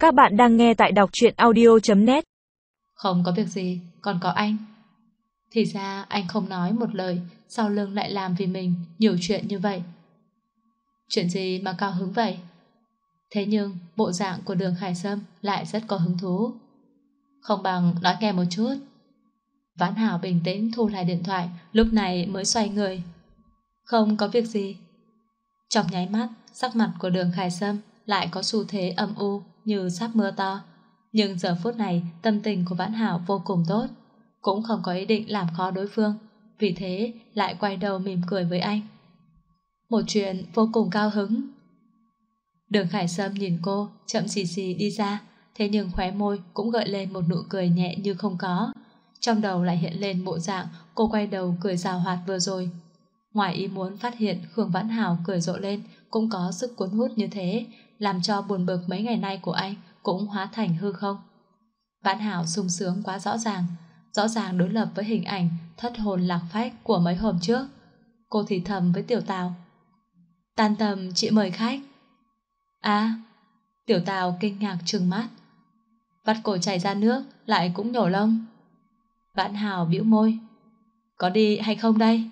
Các bạn đang nghe tại đọc truyện audio.net. Không có việc gì, còn có anh. Thì ra anh không nói một lời, sau lưng lại làm vì mình nhiều chuyện như vậy. Chuyện gì mà cao hứng vậy? Thế nhưng bộ dạng của Đường Khải Sâm lại rất có hứng thú. Không bằng nói nghe một chút. Vãn Hảo bình tĩnh thu lại điện thoại, lúc này mới xoay người. Không có việc gì. Trong nháy mắt, sắc mặt của Đường Khải Sâm lại có xu thế âm u như sắp mưa to. Nhưng giờ phút này tâm tình của Vãn Hảo vô cùng tốt, cũng không có ý định làm khó đối phương, vì thế lại quay đầu mỉm cười với anh. Một chuyện vô cùng cao hứng. Đường Khải Sâm nhìn cô chậm xì xì đi ra, thế nhưng khóe môi cũng gợi lên một nụ cười nhẹ như không có. Trong đầu lại hiện lên bộ dạng cô quay đầu cười rào hoạt vừa rồi. Ngoài ý muốn phát hiện Khương Vãn Hảo cười rộ lên cũng có sức cuốn hút như thế, làm cho buồn bực mấy ngày nay của anh cũng hóa thành hư không. Vãn Hảo sung sướng quá rõ ràng đối lập với hình ảnh thất hồn lạc phách của mấy hôm trước. Cô thì thầm với Tiểu Tào. Tan tầm chị mời khách. À, Tiểu Tào kinh ngạc trừng mắt. Vắt cổ chảy ra nước lại cũng nhổ lông. Vãn Hảo bĩu môi. Có đi hay không đây?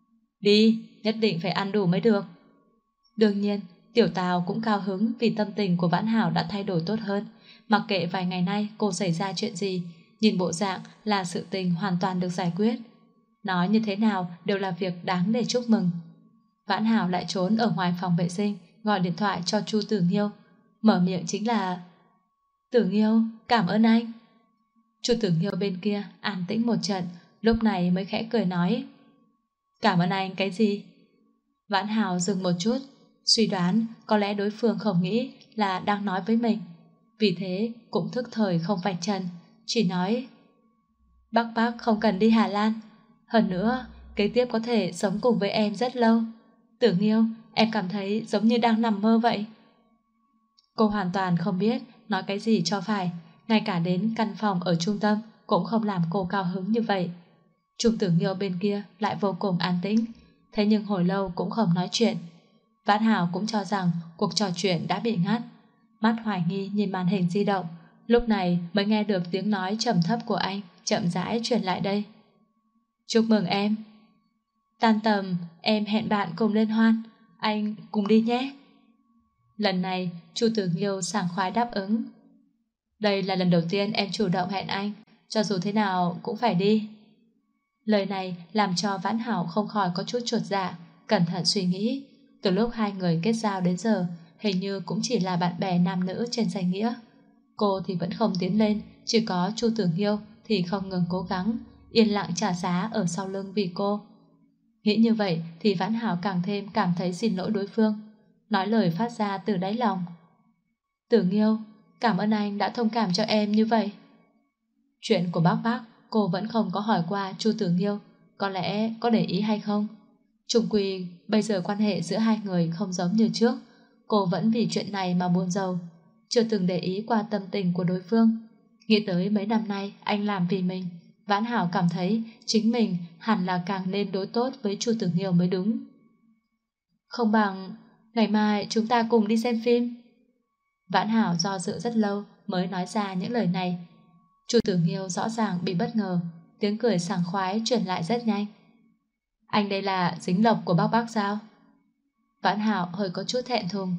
Đi, nhất định phải ăn đủ mới được. Đương nhiên, Tiểu Tào cũng cao hứng vì tâm tình của Vãn Hảo đã thay đổi tốt hơn. Mặc kệ vài ngày nay cô xảy ra chuyện gì, nhìn bộ dạng là sự tình hoàn toàn được giải quyết. Nói như thế nào đều là việc đáng để chúc mừng. Vãn Hảo lại trốn ở ngoài phòng vệ sinh, gọi điện thoại cho Chu Tử Nghiêu. Mở miệng chính là: Tử Nghiêu, cảm ơn anh. Chu Tử Nghiêu bên kia an tĩnh một trận, lúc này mới khẽ cười nói: Cảm ơn anh cái gì? Vãn Hảo dừng một chút, suy đoán có lẽ đối phương không nghĩ là đang nói với mình, vì thế cũng thức thời không vạch trần, chỉ nói: Bác không cần đi Hà Lan, hơn nữa kế tiếp có thể sống cùng với em rất lâu. Tử Nghiêu, em cảm thấy giống như đang nằm mơ vậy. Cô hoàn toàn không biết nói cái gì cho phải, ngay cả đến căn phòng ở trung tâm cũng không làm cô cao hứng như vậy. Trung Tử Nghiêu bên kia lại vô cùng an tĩnh, thế nhưng hồi lâu cũng không nói chuyện. Vãn Hảo cũng cho rằng cuộc trò chuyện đã bị ngắt, mắt hoài nghi nhìn màn hình di động, lúc này mới nghe được tiếng nói trầm thấp của anh chậm rãi truyền lại đây. Chúc mừng em. Tan tầm em hẹn bạn cùng liên hoan, anh cùng đi nhé. Lần này Chu Tử Nghiêu sảng khoái đáp ứng. Đây là lần đầu tiên em chủ động hẹn anh, cho dù thế nào cũng phải đi. Lời này làm cho Vãn Hảo không khỏi có chút chột dạ, cẩn thận suy nghĩ. Từ lúc hai người kết giao đến giờ, hình như cũng chỉ là bạn bè nam nữ trên danh nghĩa. Cô thì vẫn không tiến lên, chỉ có Chu Tử Nghiêu thì không ngừng cố gắng, yên lặng trả giá ở sau lưng vì cô. Nghĩ như vậy thì Vãn Hảo càng thêm cảm thấy xin lỗi đối phương, nói lời phát ra từ đáy lòng. Tử Nghiêu, cảm ơn anh đã thông cảm cho em như vậy. Chuyện của bác cô vẫn không có hỏi qua Chu Tử Nghiêu, có lẽ có để ý hay không. Chung quy bây giờ quan hệ giữa hai người không giống như trước, cô vẫn vì chuyện này mà buồn rầu, chưa từng để ý qua tâm tình của đối phương. Nghĩ tới mấy năm nay anh làm vì mình, Vãn Hảo cảm thấy chính mình hẳn là càng nên đối tốt với Chu Tử Nghiêu mới đúng. Không bằng ngày mai chúng ta cùng đi xem phim. Vãn Hảo do dự rất lâu mới nói ra những lời này. Chu Tử Nghiêu rõ ràng bị bất ngờ, tiếng cười sảng khoái truyền lại rất nhanh. Anh đây là dính lộc của bác sao? Vãn Hảo hơi có chút thẹn thùng.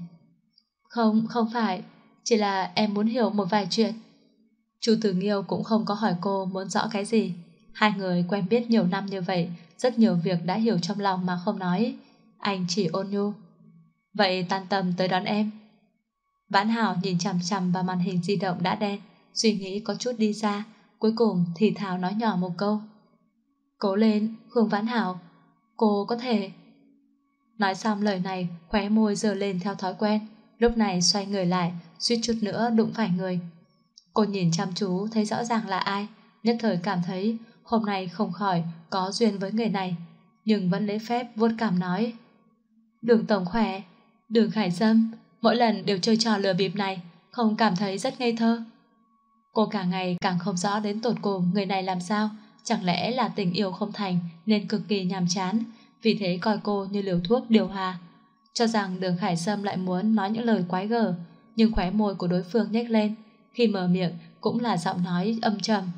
Không phải, chỉ là em muốn hiểu một vài chuyện. Chu Tử Nghiêu cũng không có hỏi cô muốn rõ cái gì. Hai người quen biết nhiều năm như vậy, rất nhiều việc đã hiểu trong lòng mà không nói. Anh chỉ ôn nhu. Vậy tan tầm tới đón em. Vãn Hảo nhìn chằm chằm vào màn hình di động đã đen, suy nghĩ có chút đi xa, cuối cùng thì thào nói nhỏ một câu. Cố lên, Khương Vãn Hảo, cô có thể. Nói xong lời này, khóe môi giơ lên theo thói quen, lúc này xoay người lại, suýt chút nữa đụng phải người. Cô nhìn chăm chú thấy rõ ràng là ai, nhất thời cảm thấy hôm nay không khỏi có duyên với người này, nhưng vẫn lễ phép vuốt cằm nói. Đường tổng khỏe. Đường Khải Sâm, mỗi lần đều chơi trò lừa bịp này, không cảm thấy rất ngây thơ. Cô càng ngày càng không rõ đến tột cùng người này làm sao, chẳng lẽ là tình yêu không thành nên cực kỳ nhàm chán, vì thế coi cô như liều thuốc điều hòa. Cho rằng Đường Khải Sâm lại muốn nói những lời quái gở, nhưng khóe môi của đối phương nhếch lên. Khi mở miệng cũng là giọng nói âm trầm.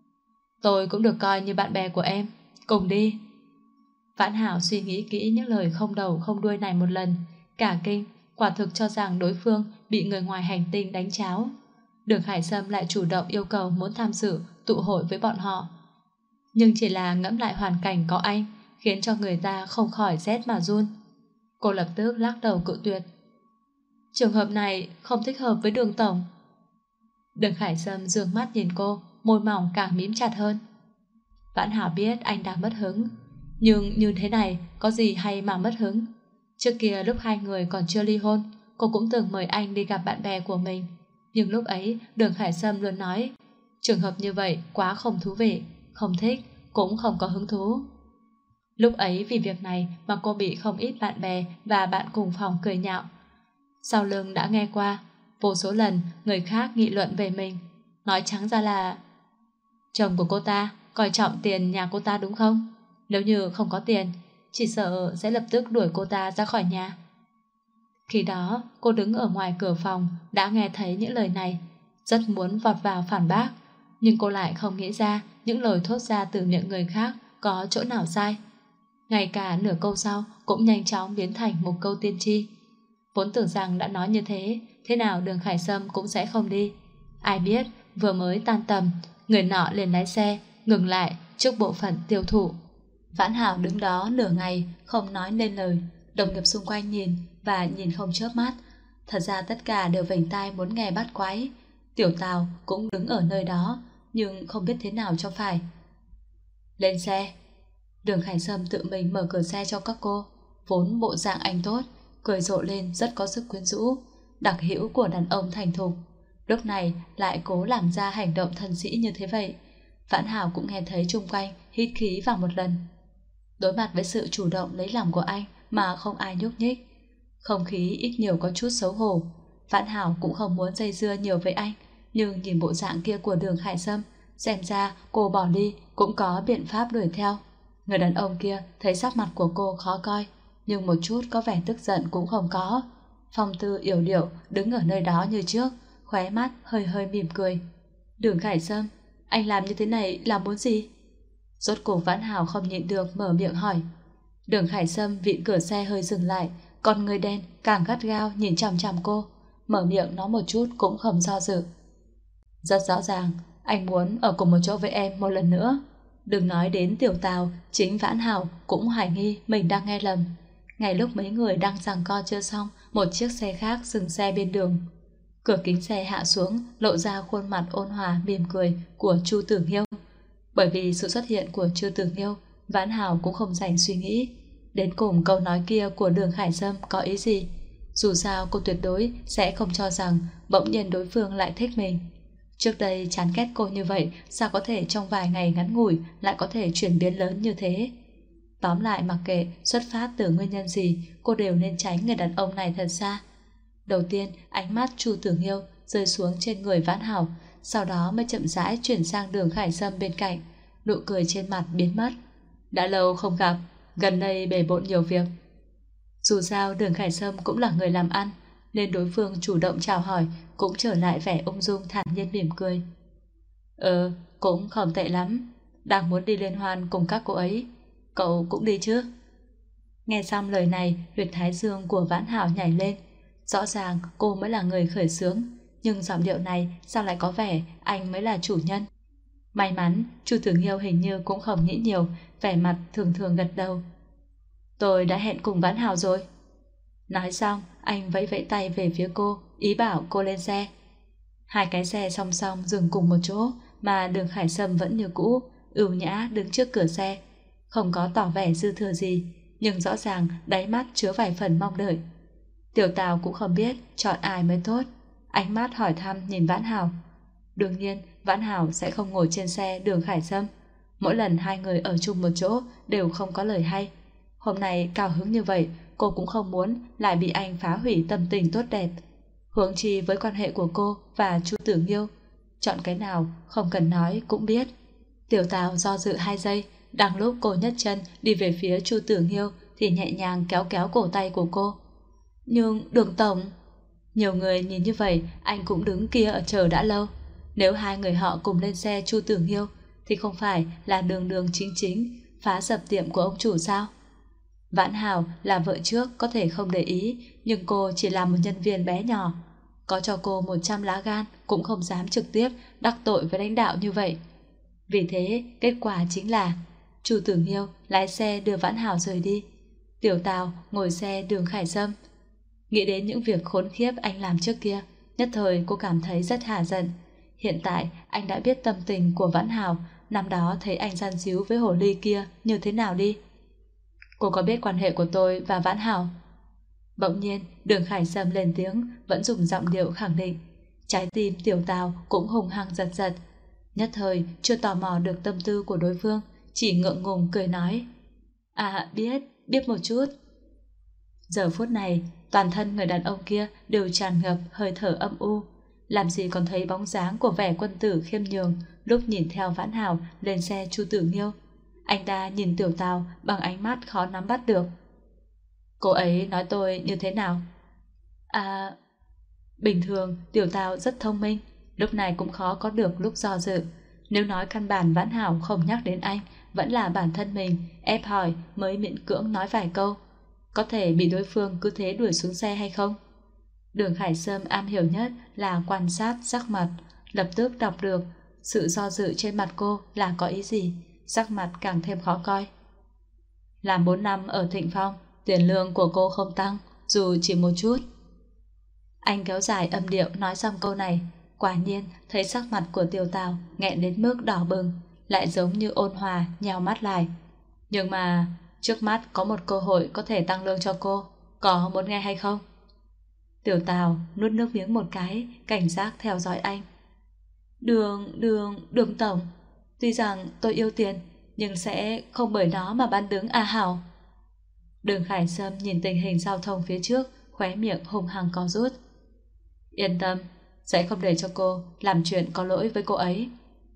Tôi cũng được coi như bạn bè của em, cùng đi. Vãn Hảo suy nghĩ kỹ những lời không đầu không đuôi này một lần, cả kinh, quả thực cho rằng đối phương bị người ngoài hành tinh đánh cháo. Đường Hải Sâm lại chủ động yêu cầu muốn tham dự tụ hội với bọn họ. Nhưng chỉ là ngẫm lại hoàn cảnh có anh, khiến cho người ta không khỏi rét mà run. Cô lập tức lắc đầu cự tuyệt. Trường hợp này không thích hợp với Đường tổng. Đường Hải Sâm dương mắt nhìn cô, môi mỏng càng mím chặt hơn. Vãn Hảo biết anh đang mất hứng, nhưng như thế này có gì hay mà mất hứng. Trước kia lúc hai người còn chưa ly hôn, cô cũng từng mời anh đi gặp bạn bè của mình. Nhưng lúc ấy Đường Hải Sâm luôn nói trường hợp như vậy quá không thú vị, không thích, cũng không có hứng thú. Lúc ấy vì việc này mà cô bị không ít bạn bè và bạn cùng phòng cười nhạo. Sau lưng đã nghe qua vô số lần người khác nghị luận về mình, nói trắng ra là chồng của cô ta coi trọng tiền nhà cô ta đúng không? Nếu như không có tiền, chỉ sợ sẽ lập tức đuổi cô ta ra khỏi nhà. Khi đó cô đứng ở ngoài cửa phòng đã nghe thấy những lời này, rất muốn vọt vào phản bác, nhưng cô lại không nghĩ ra những lời thốt ra từ miệng người khác có chỗ nào sai. Ngay cả nửa câu sau cũng nhanh chóng biến thành một câu tiên tri. Vốn tưởng rằng đã nói như thế, thế nào Đường Khải Sâm cũng sẽ không đi. Ai biết vừa mới tan tầm, người nọ liền lái xe ngừng lại trước bộ phận tiêu thụ. Vãn Hảo đứng đó nửa ngày không nói nên lời. Đồng nghiệp xung quanh nhìn và nhìn không chớp mắt. Thật ra tất cả đều vểnh tai muốn nghe bắt quái. Tiểu Tào cũng đứng ở nơi đó, nhưng không biết thế nào cho phải. Lên xe. Đường Khải Sâm tự mình mở cửa xe cho các cô. Vốn bộ dạng anh tốt, cười rộ lên rất có sức quyến rũ, đặc hữu của đàn ông thành thục. Lúc này lại cố làm ra hành động thân sĩ như thế vậy. Vãn Hảo cũng nghe thấy chung quanh hít khí vào một lần. Đối mặt với sự chủ động lấy lòng của anh mà không ai nhúc nhích, không khí ít nhiều có chút xấu hổ. Vãn Hảo cũng không muốn dây dưa nhiều với anh, nhưng nhìn bộ dạng kia của Đường Khải Sâm, xem ra cô bỏ đi cũng có biện pháp đuổi theo. Người đàn ông kia thấy sắc mặt của cô khó coi, nhưng một chút có vẻ tức giận cũng không có. Phong tư yểu điệu đứng ở nơi đó như trước, khóe mắt hơi hơi mỉm cười. Đường Khải Sâm, anh làm như thế này là muốn gì? Rốt cuộc Vãn Hảo không nhịn được mở miệng hỏi. Đường Khải Sâm vịn cửa xe hơi dừng lại, còn người đen càng gắt gao nhìn chằm chằm cô, mở miệng nói một chút cũng không do dự. Rất rõ ràng, anh muốn ở cùng một chỗ với em một lần nữa. Đừng nói đến Tiểu Tào, chính Vãn Hảo cũng hoài nghi mình đang nghe lầm. Ngay lúc mấy người đang giằng co chưa xong, một chiếc xe khác dừng xe bên đường. Cửa kính xe hạ xuống, lộ ra khuôn mặt ôn hòa mỉm cười của Chu Tử Nghiêu. Bởi vì sự xuất hiện của Chu Tử Nghiêu, Vãn Hảo cũng không dành suy nghĩ. Đến cùng câu nói kia của Đường Khải Sâm có ý gì? Dù sao cô tuyệt đối sẽ không cho rằng bỗng nhiên đối phương lại thích mình. Trước đây chán ghét cô như vậy, sao có thể trong vài ngày ngắn ngủi lại có thể chuyển biến lớn như thế? Tóm lại mặc kệ xuất phát từ nguyên nhân gì, cô đều nên tránh người đàn ông này thật xa. Đầu tiên, ánh mắt Chu Tử Nghiêu rơi xuống trên người Vãn Hảo, sau đó mới chậm rãi chuyển sang Đường Khải Sâm bên cạnh. Nụ cười trên mặt biến mất. Đã lâu không gặp, gần đây bề bộn nhiều việc. Dù sao Đường Khải Sâm cũng là người làm ăn, nên đối phương chủ động chào hỏi cũng trở lại vẻ ung dung thản nhiên mỉm cười. Cũng không tệ lắm. Đang muốn đi liên hoan cùng các cô ấy. Cậu cũng đi chứ? Nghe xong lời này, huyệt thái dương của Vãn Hảo nhảy lên. Rõ ràng cô mới là người khởi xướng, nhưng giọng điệu này sao lại có vẻ anh mới là chủ nhân. May mắn Chu Tử Nghiêu hình như cũng không nghĩ nhiều, vẻ mặt thường thường gật đầu. Tôi đã hẹn cùng Vãn Hảo rồi. Nói xong anh vẫy vẫy tay về phía cô, ý bảo cô lên xe. Hai cái xe song song dừng cùng một chỗ, mà Đường Khải Sâm vẫn như cũ, ưu nhã đứng trước cửa xe, không có tỏ vẻ dư thừa gì, nhưng rõ ràng đáy mắt chứa vài phần mong đợi. Tiểu Tào cũng không biết chọn ai mới tốt, ánh mắt hỏi thăm nhìn Vãn Hảo. Đương nhiên Vãn Hảo sẽ không ngồi trên xe Đường Khải Sâm. Mỗi lần hai người ở chung một chỗ đều không có lời hay. Hôm nay cao hứng như vậy, cô cũng không muốn lại bị anh phá hủy tâm tình tốt đẹp. Huống chi với quan hệ của cô và Chu Tử Nghiêu, chọn cái nào không cần nói cũng biết. Tiểu Tào do dự 2 giây, đang lúc cô nhấc chân đi về phía Chu Tử Nghiêu thì nhẹ nhàng kéo kéo cổ tay của cô. Nhưng Đường tổng... Nhiều người nhìn như vậy, anh cũng đứng kia ở chờ đã lâu. Nếu hai người họ cùng lên xe Chu Tử Nghiêu thì không phải là đường đường chính chính phá sập tiệm của ông chủ sao? Vãn Hảo là vợ trước có thể không để ý, nhưng cô chỉ là một nhân viên bé nhỏ. Có cho cô 100 lá gan cũng không dám trực tiếp đắc tội với lãnh đạo như vậy. Vì thế, kết quả chính là Chu Tử Nghiêu lái xe đưa Vãn Hảo rời đi. Tiểu Tào ngồi xe Đường Khải Sâm. Nghĩ đến những việc khốn khiếp anh làm trước kia, nhất thời cô cảm thấy rất hả giận. Hiện tại anh đã biết tâm tình của Vãn Hảo, năm đó thấy anh gian díu với hồ ly kia như thế nào đi. Cô có biết quan hệ của tôi và Vãn Hảo? Bỗng nhiên Đường Khải Sâm lên tiếng, vẫn dùng giọng điệu khẳng định. Trái tim Tiểu Tào cũng hùng hăng giật giật. Nhất thời chưa tò mò được tâm tư của đối phương, chỉ ngượng ngùng cười nói: À biết một chút. Giờ phút này toàn thân người đàn ông kia đều tràn ngập hơi thở âm u, làm gì còn thấy bóng dáng của vẻ quân tử khiêm nhường lúc nhìn theo Vãn Hảo lên xe Chu Tử Nghiêu. Anh ta nhìn Tiểu Tào bằng ánh mắt khó nắm bắt được. Cô ấy nói tôi như thế nào? À, bình thường Tiểu Tào rất thông minh, lúc này cũng khó có được lúc do dự. Nếu nói căn bản Vãn Hảo không nhắc đến anh, vẫn là bản thân mình ép hỏi mới miễn cưỡng nói vài câu. Có thể bị đối phương cứ thế đuổi xuống xe hay không? Đường Khải Sâm am hiểu nhất là quan sát sắc mặt, lập tức đọc được sự do dự trên mặt cô là có ý gì, sắc mặt càng thêm khó coi. Làm 4 năm ở Thịnh Phong, tiền lương của cô không tăng, dù chỉ một chút. Anh kéo dài âm điệu nói xong câu này, quả nhiên thấy sắc mặt của Tiểu Tào nghẹn đến mức đỏ bừng, lại giống như ôn hòa nheo mắt lại. Nhưng mà trước mắt có một cơ hội có thể tăng lương cho cô, có muốn nghe hay không? Tiểu Tào nuốt nước miếng một cái, cảnh giác theo dõi anh. Đường tổng, tuy rằng tôi yêu tiền, nhưng sẽ không bởi nó mà bán đứng A Hảo. Đường Khải Sâm nhìn tình hình giao thông phía trước, khóe miệng hùng hăng co rút. Yên tâm, sẽ không để cho cô làm chuyện có lỗi với cô ấy.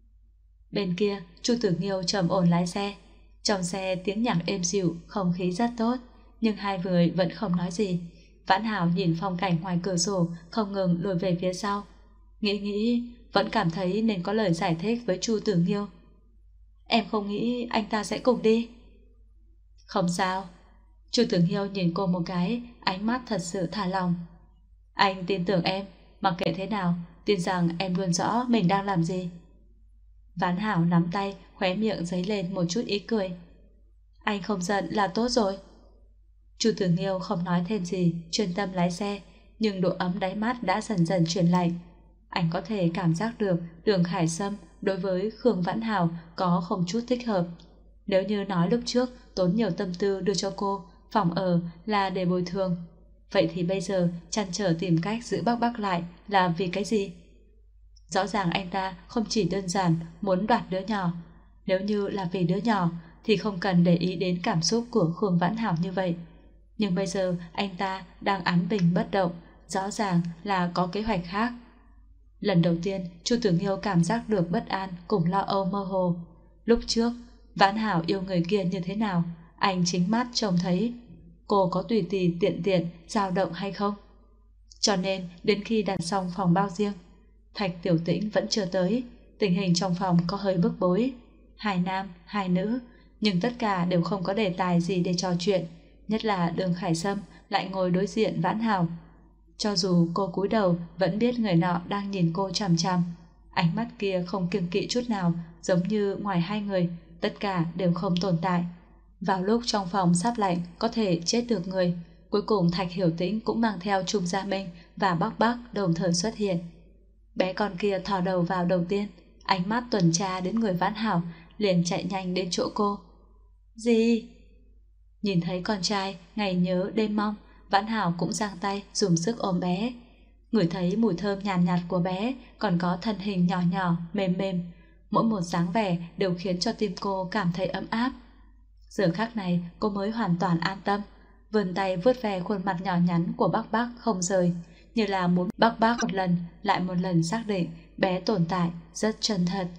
Bên kia, Chu Tử Nghiêu trầm ổn lái xe. Trong xe tiếng nhạc êm dịu, không khí rất tốt, nhưng hai người vẫn không nói gì. Vãn Hảo nhìn phong cảnh ngoài cửa sổ, không ngừng lùi về phía sau. Nghĩ, vẫn cảm thấy nên có lời giải thích với Chu Tử Nghiêu. Em không nghĩ anh ta sẽ cùng đi. Không sao. Chu Tử Nghiêu nhìn cô một cái, ánh mắt thật sự thả lòng. Anh tin tưởng em, mặc kệ thế nào, tin rằng em luôn rõ mình đang làm gì. Vãn Hảo nắm tay, khóe miệng dấy lên một chút ý cười. Anh không giận là tốt rồi. Chu Tử Nghiêu không nói thêm gì, chuyên tâm lái xe, nhưng độ ấm đáy mắt đã dần dần chuyển lạnh. Anh có thể cảm giác được Đường Khải Sâm đối với Khương Vãn Hảo có không chút thích hợp. Nếu như nói lúc trước tốn nhiều tâm tư đưa cho cô phòng ở là để bồi thường, vậy thì bây giờ trăn trở tìm cách giữ Bắc lại là vì cái gì? Rõ ràng anh ta không chỉ đơn giản muốn đoạt đứa nhỏ. Nếu như là vì đứa nhỏ thì không cần để ý đến cảm xúc của Khương Vãn Hảo như vậy. Nhưng bây giờ anh ta đang án bình bất động, rõ ràng là có kế hoạch khác. Lần đầu tiên Chu Tử Nghiêu cảm giác được bất an cùng lo âu mơ hồ. Lúc trước Vãn Hảo yêu người kia như thế nào, anh chính mắt trông thấy. Cô có tùy tùy tiện tiện dao động hay không? Cho nên đến khi đặt xong phòng bao riêng, Thạch Tiểu Tĩnh vẫn chưa tới. Tình hình trong phòng có hơi bức bối, 2 nam 2 nữ, nhưng tất cả đều không có đề tài gì để trò chuyện. Nhất là Đường Khải Sâm lại ngồi đối diện Vãn Hảo. Cho dù cô cúi đầu vẫn biết người nọ đang nhìn cô chằm chằm. Ánh mắt kia không kiêng kỵ chút nào, giống như ngoài hai người tất cả đều không tồn tại. Vào lúc trong phòng sắp lạnh có thể chết được người, cuối cùng Thạch Hiểu Tĩnh cũng mang theo Trung Gia Minh và Bắc đồng thời xuất hiện. Bé con kia thò đầu vào đầu tiên, ánh mắt tuần tra đến người Vãn Hảo, liền chạy nhanh đến chỗ cô. Gì? Nhìn thấy con trai ngày nhớ đêm mong, Vãn Hảo cũng giang tay dùng sức ôm bé. Ngửi thấy mùi thơm nhàn nhạt của bé, còn có thân hình nhỏ nhỏ mềm mềm, mỗi một dáng vẻ đều khiến cho tim cô cảm thấy ấm áp. Giờ khắc này cô mới hoàn toàn an tâm, vươn tay vuốt ve khuôn mặt nhỏ nhắn của Bắc không rời, như là muốn Bắc một lần lại một lần xác định bé tồn tại rất chân thật.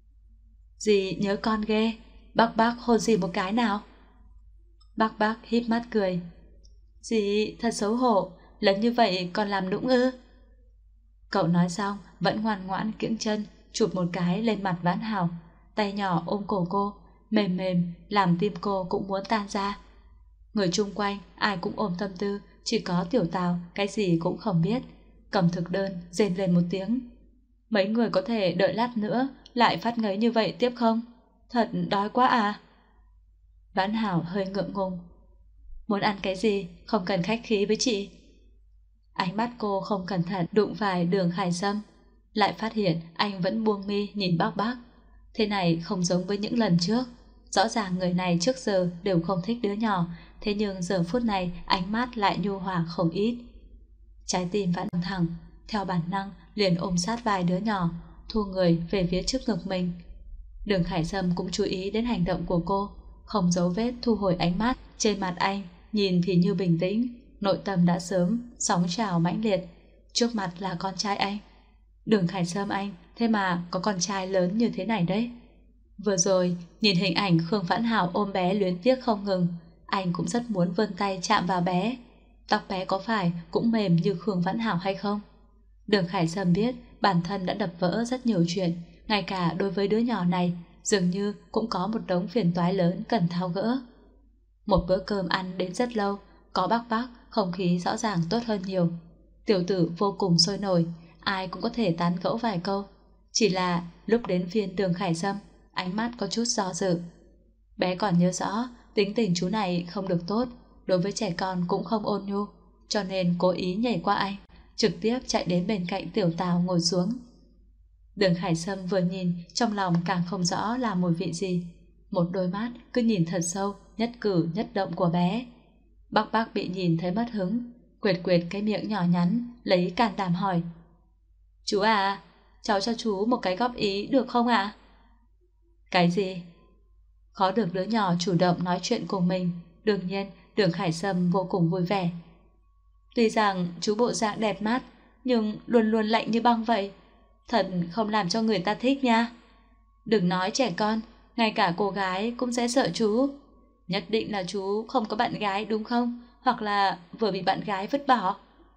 Dì nhớ con ghê, Bắc hôn dì một cái nào. Bắc híp mắt cười. Dì thật xấu hổ, lớn như vậy còn làm nũng ư? Cậu nói xong vẫn ngoan ngoãn kiễng chân chụp một cái lên mặt Vãn Hảo, tay nhỏ ôm cổ cô, mềm mềm làm tim cô cũng muốn tan ra. Người chung quanh ai cũng ôm tâm tư, chỉ có Tiểu Tào cái gì cũng không biết, cầm thực đơn rên lên một tiếng. Mấy người có thể đợi lát nữa lại phát ngấy như vậy tiếp không? Thật đói quá à? Vãn Hảo hơi ngượng ngùng. Muốn ăn cái gì không cần khách khí với chị. Ánh mắt cô không cẩn thận đụng phải Đường Khải Sâm, lại phát hiện anh vẫn buông mi nhìn bác bác. Thế này không giống với những lần trước. Rõ ràng người này trước giờ đều không thích đứa nhỏ, thế nhưng giờ phút này ánh mắt lại nhu hòa không ít. Trái tim Vãn thẳng, theo bản năng liền ôm sát vai đứa nhỏ, thu người về phía trước ngực mình. Đường Khải Sâm cũng chú ý đến hành động của cô, không giấu vết thu hồi ánh mắt. Trên mặt anh nhìn thì như bình tĩnh, nội tâm đã sớm sóng trào mãnh liệt. Trước mặt là con trai anh. Đường Khải Sâm anh, thế mà có con trai lớn như thế này đấy. Vừa rồi nhìn hình ảnh Khương Vãn Hảo ôm bé luyến tiếc không ngừng, anh cũng rất muốn vươn tay chạm vào bé. Tóc bé có phải cũng mềm như Khương Vãn Hảo hay không? Đường Khải Sâm biết bản thân đã đập vỡ rất nhiều chuyện, ngay cả đối với đứa nhỏ này dường như cũng có một đống phiền toái lớn cần tháo gỡ. Một bữa cơm ăn đến rất lâu, có bác bác, không khí rõ ràng tốt hơn nhiều. Tiểu tử vô cùng sôi nổi, ai cũng có thể tán gẫu vài câu. Chỉ là lúc đến phiên Đường Khải Sâm, ánh mắt có chút do dự. Bé còn nhớ rõ tính tình chú này không được tốt, đối với trẻ con cũng không ôn nhu, cho nên cố ý nhảy qua anh, trực tiếp chạy đến bên cạnh Tiểu Tào ngồi xuống. Đường Khải Sâm vừa nhìn, trong lòng càng không rõ là mùi vị gì. Một đôi mắt cứ nhìn thật sâu, nhất cử nhất động của bé. Bác bác bị nhìn thấy mất hứng, quệt quệt cái miệng nhỏ nhắn, lấy can đảm hỏi. Chú à, cháu cho chú một cái góp ý được không ạ? Cái gì? Khó được đứa nhỏ chủ động nói chuyện cùng mình, đương nhiên Đường Khải Sâm vô cùng vui vẻ. Tuy rằng chú bộ dạng đẹp mắt, nhưng luôn luôn lạnh như băng vậy, thật không làm cho người ta thích nha. Đừng nói trẻ con, ngay cả cô gái cũng sẽ sợ chú. Nhất định là chú không có bạn gái đúng không? Hoặc là vừa bị bạn gái vứt bỏ.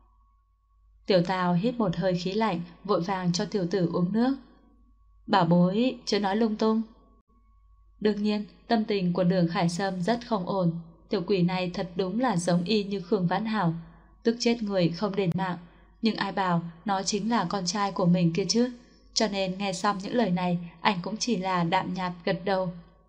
Tiểu Tào hít một hơi khí lạnh, vội vàng cho tiểu tử uống nước. Bảo bối, chớ nói lung tung. Đương nhiên, tâm tình của Đường Khải Sâm rất không ổn. Tiểu quỷ này thật đúng là giống y như Khương Vãn Hảo, tức chết người không đền mạng. Nhưng ai bảo nó chính là con trai của mình kia chứ. Cho nên nghe xong những lời này, anh cũng chỉ là đạm nhạt gật đầu.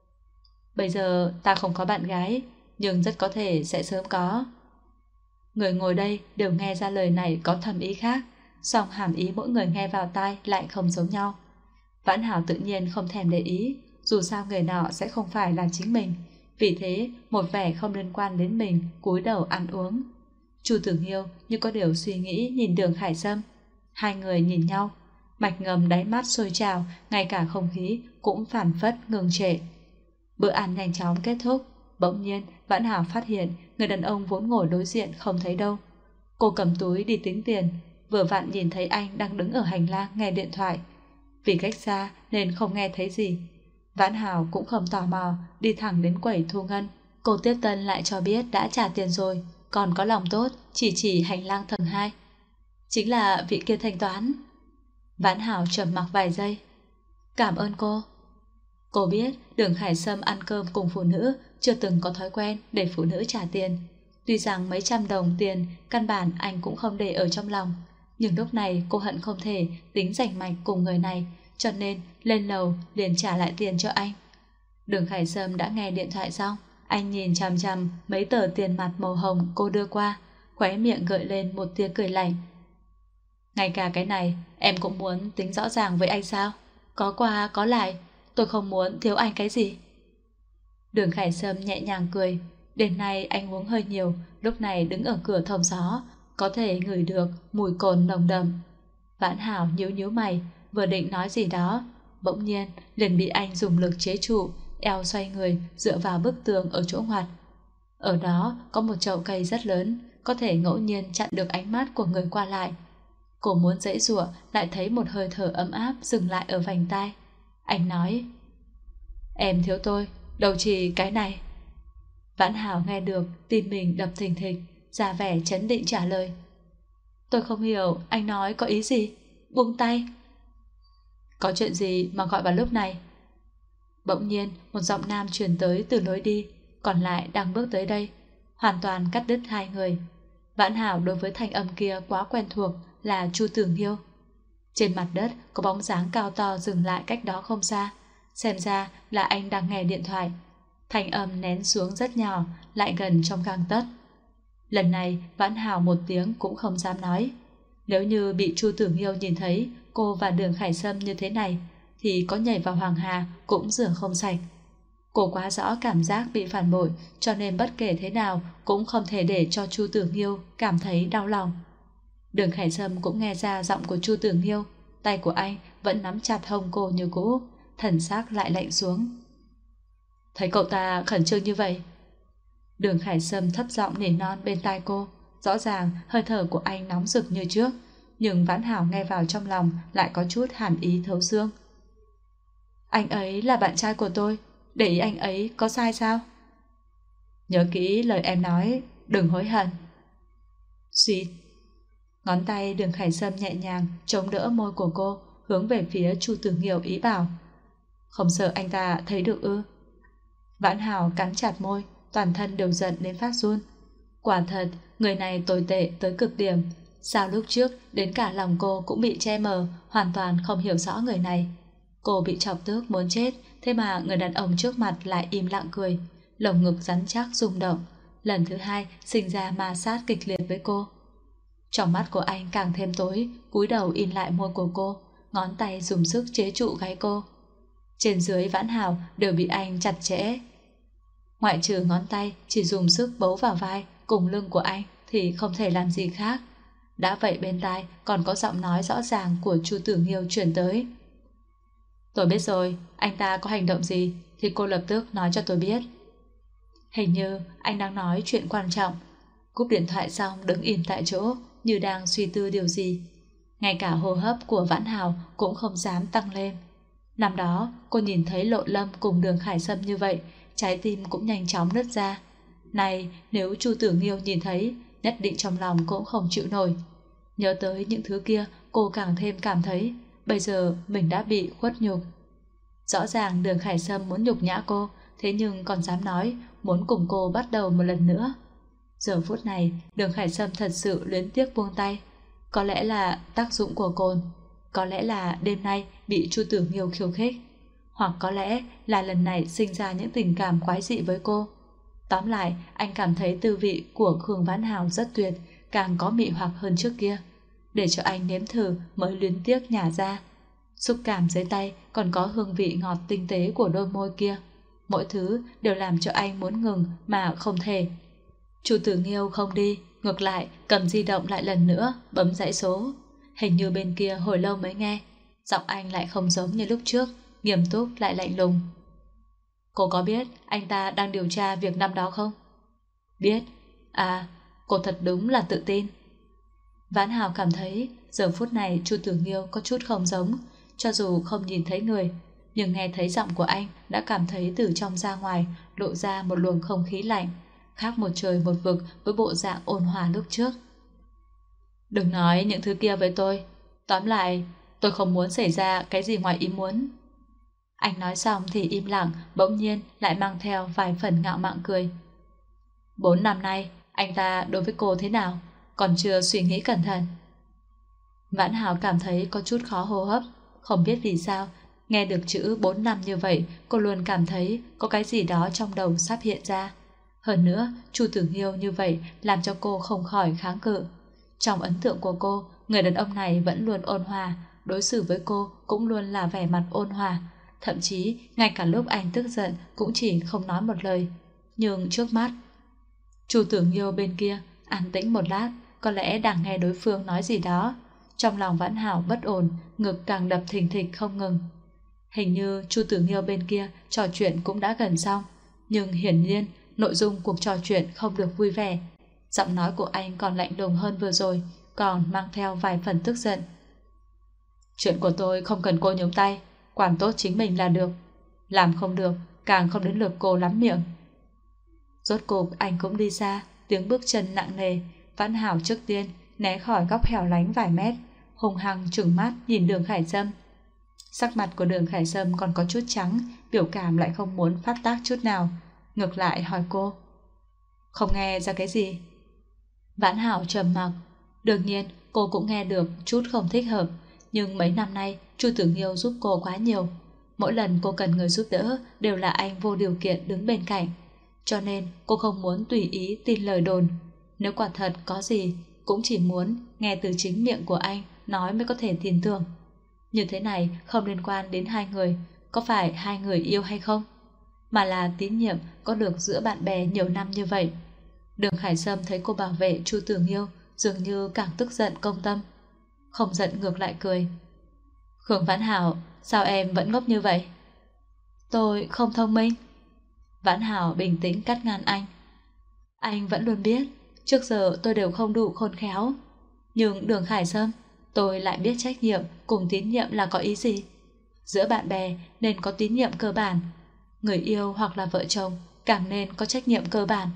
Bây giờ ta không có bạn gái, nhưng rất có thể sẽ sớm có. Người ngồi đây đều nghe ra lời này có thầm ý khác, song hàm ý mỗi người nghe vào tai lại không giống nhau. Vãn Hảo tự nhiên không thèm để ý, dù sao người nọ sẽ không phải là chính mình. Vì thế, một vẻ không liên quan đến mình cúi đầu ăn uống. Chu Tử Nghiêu như có điều suy nghĩ nhìn Đường Khải Sâm. Hai người nhìn nhau, mạch ngầm đáy mắt sôi trào, ngay cả không khí cũng phảng phất ngừng trệ. Bữa ăn nhanh chóng kết thúc. Bỗng nhiên Vãn Hảo phát hiện người đàn ông vốn ngồi đối diện không thấy đâu. Cô cầm túi đi tính tiền, vừa vặn nhìn thấy anh đang đứng ở hành lang nghe điện thoại. Vì cách xa nên không nghe thấy gì. Vãn Hảo cũng không tò mò, đi thẳng đến quầy thu ngân. Cô tiếp tân lại cho biết đã trả tiền rồi, còn có lòng tốt chỉ hành lang tầng 2. Chính là vị kia thanh toán. Vãn Hảo trầm mặc vài giây. Cảm ơn cô. Cô biết Đường Khải Sâm ăn cơm cùng phụ nữ chưa từng có thói quen để phụ nữ trả tiền. Tuy rằng mấy trăm đồng tiền căn bản anh cũng không để ở trong lòng, nhưng lúc này cô hận không thể tính rảnh mạch cùng người này, cho nên lên lầu liền trả lại tiền cho anh. Đường Khải Sâm đã nghe điện thoại xong, anh nhìn chằm chằm mấy tờ tiền mặt màu hồng cô đưa qua, khóe miệng gợi lên một tia cười lạnh. Ngay cả cái này em cũng muốn tính rõ ràng với anh sao? Có qua có lại, tôi không muốn thiếu anh cái gì. Đường Khải Sâm nhẹ nhàng cười. Đêm nay anh uống hơi nhiều, lúc này đứng ở cửa thông gió, có thể ngửi được mùi cồn nồng đậm. Vãn Hảo nhíu nhíu mày, vừa định nói gì đó, bỗng nhiên liền bị anh dùng lực chế trụ, eo xoay người dựa vào bức tường ở chỗ ngoặt. Ở đó có một chậu cây rất lớn, có thể ngẫu nhiên chặn được ánh mắt của người qua lại. Cô muốn giãy giụa, lại thấy một hơi thở ấm áp dừng lại ở vành tai. Anh nói: Em thiếu tôi, đâu chỉ cái này. Vãn Hảo nghe được, tim mình đập thình thịch, ra vẻ trấn định trả lời: Tôi không hiểu anh nói có ý gì. Buông tay. Có chuyện gì mà gọi vào lúc này? Bỗng nhiên một giọng nam truyền tới từ lối đi, còn lại đang bước tới đây, hoàn toàn cắt đứt hai người. Vãn Hảo đối với thanh âm kia quá quen thuộc, là Chu Tử Nghiêu. Trên mặt đất có bóng dáng cao to dừng lại cách đó không xa, xem ra là anh đang nghe điện thoại. Thanh âm nén xuống rất nhỏ, lại gần trong gang tấc. Lần này Vãn Hảo một tiếng cũng không dám nói. Nếu như bị Chu Tử Nghiêu nhìn thấy cô và Đường Khải Sâm như thế này, thì có nhảy vào Hoàng Hà cũng rửa không sạch. Cô quá rõ cảm giác bị phản bội, cho nên bất kể thế nào cũng không thể để cho Chu Tử Nghiêu cảm thấy đau lòng. Đường Khải Sâm cũng nghe ra giọng của Chu Tử Nghiêu, tay của anh vẫn nắm chặt hông cô như cũ, thần sắc lại lạnh xuống. Thấy cậu ta khẩn trương như vậy? Đường Khải Sâm thấp giọng nỉ non bên tai cô, rõ ràng hơi thở của anh nóng rực như trước, nhưng Vãn Hảo nghe vào trong lòng lại có chút hàn ý thấu xương. Anh ấy là bạn trai của tôi, để ý anh ấy có sai sao? Nhớ kỹ lời em nói, đừng hối hận. Suýt. Ngón tay Đường Khải Sâm nhẹ nhàng chống đỡ môi của cô, hướng về phía Chu Tử Nghiêu ý bảo. Không sợ anh ta thấy được ư? Vãn Hảo cắn chặt môi, toàn thân đều giận đến phát run. Quả thật, người này tồi tệ tới cực điểm. Sao lúc trước đến cả lòng cô cũng bị che mờ, hoàn toàn không hiểu rõ người này. Cô bị chọc tức muốn chết, thế mà người đàn ông trước mặt lại im lặng cười, lồng ngực rắn chắc rung động. Lần thứ hai sinh ra ma sát kịch liệt với cô. Trong mắt của anh càng thêm tối, cúi đầu in lại môi của cô, ngón tay dùng sức chế trụ gáy cô. Trên dưới Vãn Hảo đều bị anh chặt chẽ. Ngoại trừ ngón tay chỉ dùng sức bấu vào vai cùng lưng của anh thì không thể làm gì khác. Đã vậy bên tai còn có giọng nói rõ ràng của Chu Tử Nghiêu truyền tới. Tôi biết rồi, anh ta có hành động gì thì cô lập tức nói cho tôi biết. Hình như anh đang nói chuyện quan trọng. Cúp điện thoại xong đứng im tại chỗ như đang suy tư điều gì. Ngay cả hô hấp của Vãn Hảo cũng không dám tăng lên. Năm đó cô nhìn thấy Lộ Lâm cùng Đường Khải Sâm như vậy, trái tim cũng nhanh chóng nứt ra. Này, nếu Chu Tử Nghiêu nhìn thấy, nhất định trong lòng cũng không chịu nổi. Nhớ tới những thứ kia, cô càng thêm cảm thấy bây giờ mình đã bị khuất nhục. Rõ ràng Đường Khải Sâm muốn nhục nhã cô, thế nhưng còn dám nói muốn cùng cô bắt đầu một lần nữa. Giờ phút này Đường Khải Sâm thật sự luyến tiếc buông tay. Có lẽ là tác dụng của cồn, có lẽ là đêm nay bị Chu Tử Nghiêu khiêu khích, hoặc có lẽ là lần này sinh ra những tình cảm quái dị với cô. Tóm lại, anh cảm thấy tư vị của Khương Vãn Hảo rất tuyệt, càng có mị hoặc hơn trước kia. Để cho anh nếm thử mới luyến tiếc nhả ra. Xúc cảm dưới tay còn có hương vị ngọt tinh tế của đôi môi kia. Mỗi thứ đều làm cho anh muốn ngừng mà không thể. Chu Tử Nghiêu không đi, ngược lại cầm di động lại lần nữa, bấm dãy số. Hình như bên kia hồi lâu mới nghe. Giọng anh lại không giống như lúc trước, nghiêm túc lại lạnh lùng. Cô có biết anh ta đang điều tra việc năm đó không? Biết. À, cô thật đúng là tự tin. Vãn Hảo cảm thấy giờ phút này Chu Tử Nghiêu có chút không giống. Cho dù không nhìn thấy người, nhưng nghe thấy giọng của anh đã cảm thấy từ trong ra ngoài lộ ra một luồng không khí lạnh, khác một trời một vực với bộ dạng ôn hòa lúc trước. Đừng nói những thứ kia với tôi. Tóm lại, tôi không muốn xảy ra cái gì ngoài ý muốn. Anh nói xong thì im lặng, bỗng nhiên lại mang theo vài phần ngạo mạn cười. 4 năm nay, anh ta đối với cô thế nào? Còn chưa suy nghĩ cẩn thận. Vãn Hảo cảm thấy có chút khó hô hấp. Không biết vì sao, nghe được chữ 4 năm như vậy, cô luôn cảm thấy có cái gì đó trong đầu sắp hiện ra. Hơn nữa, Chu Tử Nghiêu như vậy làm cho cô không khỏi kháng cự. Trong ấn tượng của cô, người đàn ông này vẫn luôn ôn hòa, đối xử với cô cũng luôn là vẻ mặt ôn hòa. Thậm chí, ngay cả lúc anh tức giận cũng chỉ không nói một lời. Nhưng trước mắt, Chu Tử Nghiêu bên kia an tĩnh một lát, có lẽ đang nghe đối phương nói gì đó. Trong lòng Vãn Hảo bất ổn, ngực càng đập thình thịch không ngừng. Hình như Chu Tử Nghiêu bên kia trò chuyện cũng đã gần xong, nhưng hiển nhiên nội dung cuộc trò chuyện không được vui vẻ. Giọng nói của anh còn lạnh lùng hơn vừa rồi, còn mang theo vài phần tức giận. Chuyện của tôi không cần cô nhúng tay, quản tốt chính mình là được. Làm không được, càng không đến lượt cô lắm miệng. Rốt cuộc anh cũng đi xa, tiếng bước chân nặng nề. Vãn Hảo trước tiên né khỏi góc hẻo lánh vài mét, hung hăng trừng mắt nhìn Đường Khải Sâm. Sắc mặt của Đường Khải Sâm còn có chút trắng, biểu cảm lại không muốn phát tác chút nào, ngược lại hỏi cô: "Không nghe ra cái gì?" Vãn Hảo trầm mặc. Đương nhiên cô cũng nghe được chút không thích hợp, nhưng mấy năm nay Chu Tử Nghiêu giúp cô quá nhiều. Mỗi lần cô cần người giúp đỡ đều là anh vô điều kiện đứng bên cạnh, cho nên cô không muốn tùy ý tin lời đồn. Nếu quả thật có gì, cũng chỉ muốn nghe từ chính miệng của anh nói mới có thể tin tưởng. Như thế này không liên quan đến hai người, có phải hai người yêu hay không, mà là tín nhiệm có được giữa bạn bè nhiều năm như vậy. Đường Khải Sâm thấy cô bảo vệ Chu Tử Nghiêu dường như càng tức giận công tâm. Không giận ngược lại cười: "Khương Vãn Hảo, sao em vẫn ngốc như vậy?" "Tôi không thông minh." Vãn Hảo bình tĩnh cắt ngang anh: "Anh vẫn luôn biết, trước giờ tôi đều không đủ khôn khéo. Nhưng Đường Khải Sâm, tôi lại biết trách nhiệm cùng tín nhiệm là có ý gì. Giữa bạn bè nên có tín nhiệm cơ bản, người yêu hoặc là vợ chồng càng nên có trách nhiệm cơ bản."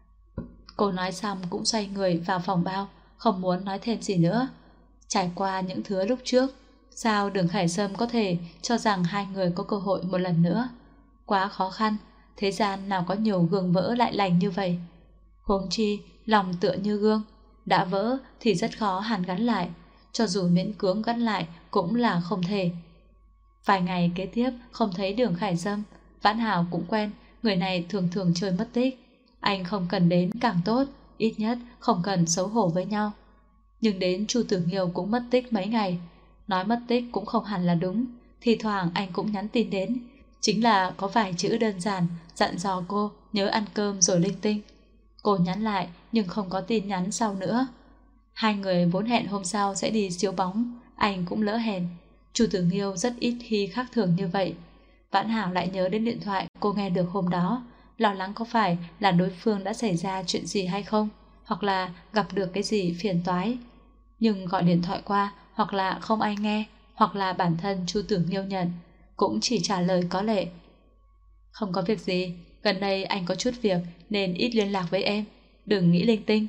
Cô nói xong cũng xoay người vào phòng bao, không muốn nói thêm gì nữa. Trải qua những thứ lúc trước, sao Đường Khải Sâm có thể cho rằng hai người có cơ hội một lần nữa? Quá khó khăn, thế gian nào có nhiều gương vỡ lại lành như vậy. Huống chi, lòng tựa như gương, đã vỡ thì rất khó hàn gắn lại, cho dù miễn cưỡng gắn lại cũng là không thể. Vài ngày kế tiếp không thấy Đường Khải Sâm, Vãn Hảo cũng quen, người này thường thường chơi mất tích. Anh không cần đến càng tốt, ít nhất không cần xấu hổ với nhau. Nhưng đến Chu Tử Nghiêu cũng mất tích mấy ngày. Nói mất tích cũng không hẳn là đúng, thì thoảng anh cũng nhắn tin đến, chính là có vài chữ đơn giản dặn dò cô nhớ ăn cơm rồi linh tinh. Cô nhắn lại nhưng không có tin nhắn sau nữa. Hai người vốn hẹn hôm sau sẽ đi chiếu bóng, anh cũng lỡ hẹn. Chu Tử Nghiêu rất ít khi khác thường như vậy. Vãn Hảo lại nhớ đến điện thoại cô nghe được hôm đó, lo lắng có phải là đối phương đã xảy ra chuyện gì hay không, hoặc là gặp được cái gì phiền toái. Nhưng gọi điện thoại qua, hoặc là không ai nghe, hoặc là bản thân Chu Tử Nghiêu nhận, cũng chỉ trả lời có lệ: "Không có việc gì, gần đây anh có chút việc nên ít liên lạc với em, đừng nghĩ linh tinh."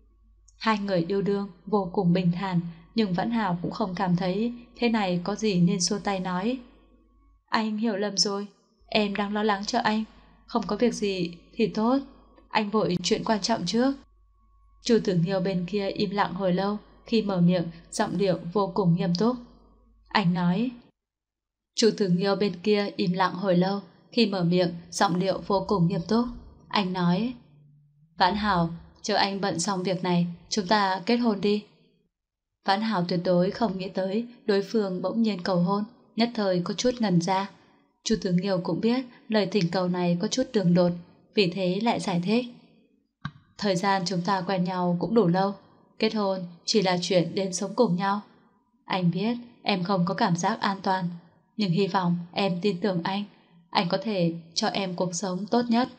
Hai người yêu đương vô cùng bình thản, nhưng Vãn Hảo cũng không cảm thấy thế này có gì nên xua tay nói: "Anh hiểu lầm rồi, em đang lo lắng cho anh, không có việc gì thì tốt, anh vội chuyện quan trọng trước." Chu Tử Nghiêu bên kia im lặng hồi lâu, khi mở miệng giọng điệu vô cùng nghiêm túc. Anh nói: Chu Tử Nghiêu bên kia im lặng hồi lâu, khi mở miệng giọng điệu vô cùng nghiêm túc. Anh nói: "Vãn Hảo, chờ anh bận xong việc này, chúng ta kết hôn đi." Vãn Hảo tuyệt đối không nghĩ tới đối phương bỗng nhiên cầu hôn, nhất thời có chút ngần ra. Chu Tử Nghiêu cũng biết lời thỉnh cầu này có chút đường đột, vì thế lại giải thích: "Thời gian chúng ta quen nhau cũng đủ lâu, kết hôn chỉ là chuyện đến sống cùng nhau. Anh biết em không có cảm giác an toàn, nhưng hy vọng em tin tưởng anh có thể cho em cuộc sống tốt nhất."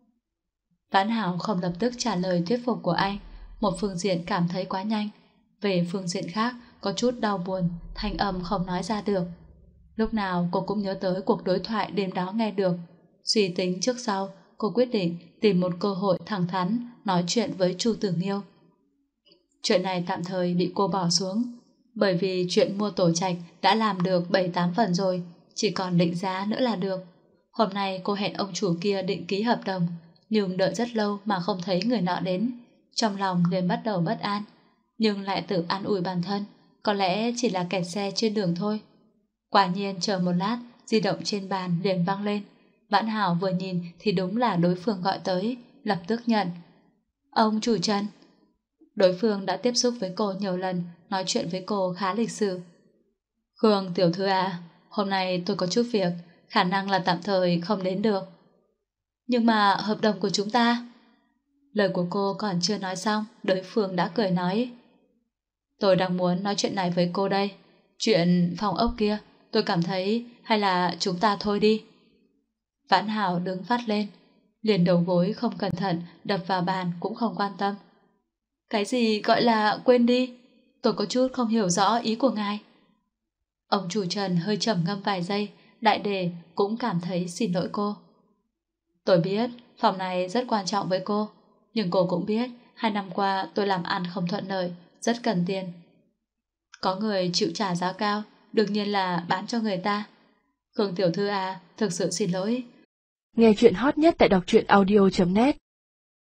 Vãn Hảo không lập tức trả lời thuyết phục của anh, một phương diện cảm thấy quá nhanh, về phương diện khác có chút đau buồn, thanh âm không nói ra được. Lúc nào cô cũng nhớ tới cuộc đối thoại đêm đó nghe được. Suy tính trước sau, cô quyết định tìm một cơ hội thẳng thắn nói chuyện với Chu Tử Nghiêu. Chuyện này tạm thời bị cô bỏ xuống, bởi vì chuyện mua tổ trạch đã làm được 7-8 phần rồi, chỉ còn định giá nữa là được. Hôm nay cô hẹn ông chủ kia định ký hợp đồng, nhưng đợi rất lâu mà không thấy người nọ đến, trong lòng liền bắt đầu bất an, nhưng lại tự an ủi bản thân, có lẽ chỉ là kẹt xe trên đường thôi. Quả nhiên chờ một lát, di động trên bàn liền vang lên. Vãn Hảo vừa nhìn thì đúng là đối phương gọi tới, lập tức nhận. "Ông chủ Trần." Đối phương đã tiếp xúc với cô nhiều lần, nói chuyện với cô khá lịch sự. "Khương tiểu thư à, hôm nay tôi có chút việc, khả năng là tạm thời không đến được." "Nhưng mà hợp đồng của chúng ta..." Lời của cô còn chưa nói xong, đối phương đã cười nói: "Tôi đang muốn nói chuyện này với cô đây. Chuyện phòng ốc kia, tôi cảm thấy hay là chúng ta thôi đi." Vãn Hảo đứng phát lên, liền đầu gối không cẩn thận đập vào bàn cũng không quan tâm. "Cái gì gọi là quên đi? Tôi có chút không hiểu rõ ý của ngài." Ông chủ Trần hơi trầm ngâm vài giây, đại đề cũng cảm thấy xin lỗi cô. "Tôi biết phòng này rất quan trọng với cô, nhưng cô cũng biết 2 năm qua tôi làm ăn không thuận lợi, rất cần tiền. Có người chịu trả giá cao, đương nhiên là bán cho người ta. Khương tiểu thư à, thực sự xin lỗi. Nghe chuyện hot nhất tại đọc truyện audio.net